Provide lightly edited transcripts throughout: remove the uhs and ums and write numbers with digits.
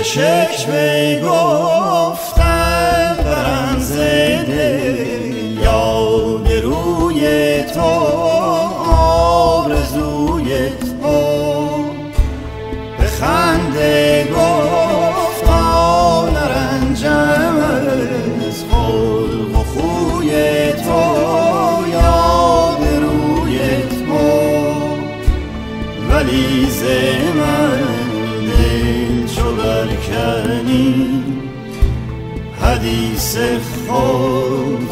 شکل گفتن برم زده یاد روی تو آرزوی تو به خنده گفتا نرنجم از خلق و خوی تو یاد روی تو ولی ز من برکنی حدیث خود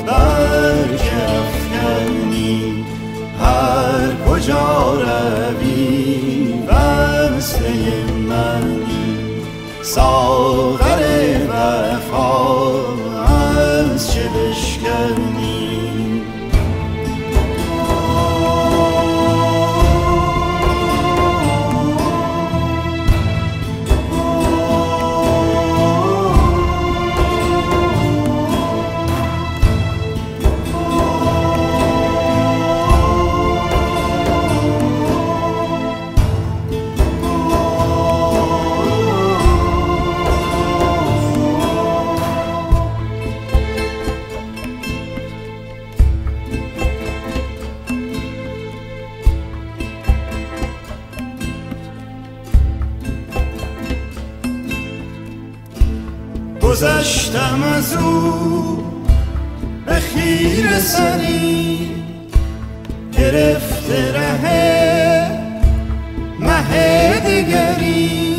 برکفکنی هر کجا روی وصله منی ساغر وفا از چه بشکنی گذشتم از او به خیره سری گرفته ره مه دیگری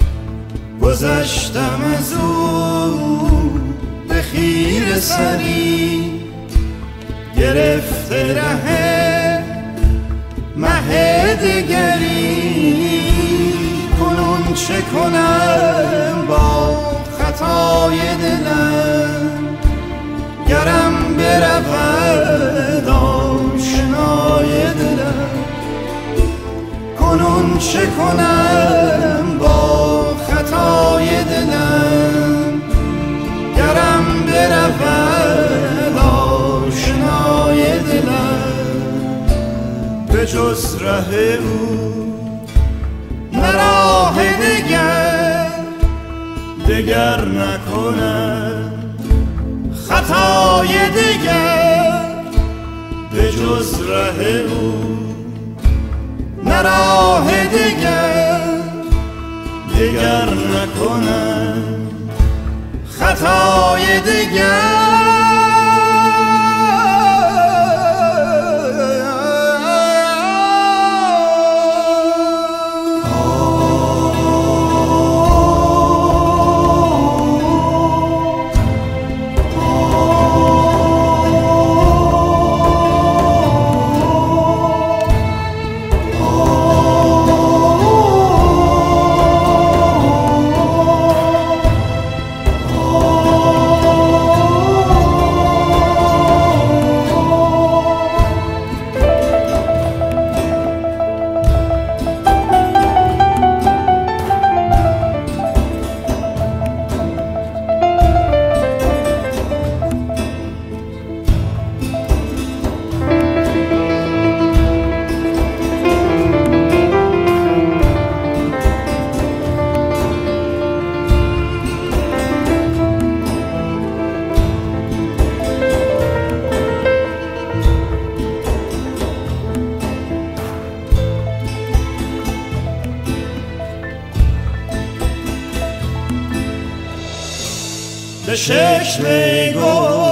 گذشتم از او به خیره سری گرفته ره مه دیگری کنون چه کنم با خطای دلم گرم برود آشنای دلم کنون چه کنم با خطای دلم گرم برود آشنای دلم به جز ره او نه راه دگر نکنم خطای دگر به جز ره او نه راه دگر نکنم خطای دگر به شکل